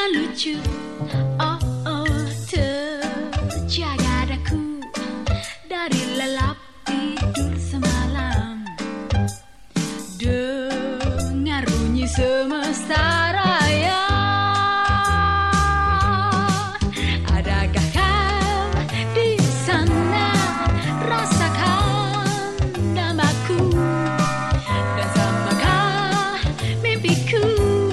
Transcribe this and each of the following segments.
yang lucu. Oh oh, terjaga daku dari lelap tidur semalam. Dengar bunyi semesta raya. Adakah kau di sana? Rasakan namaku dan samakah mimpiku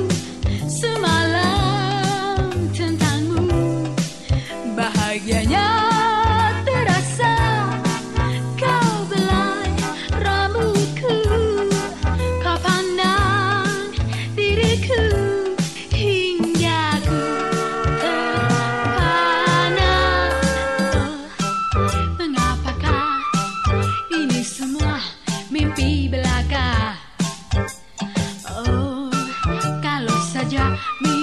semalam tentangmu. Bahagianya terasa kau belai rambutku, kau pandang diriku hingga ku terpana. Oh, mengapakah ini semua mimpi belaka? Oh, kalau saja mimpi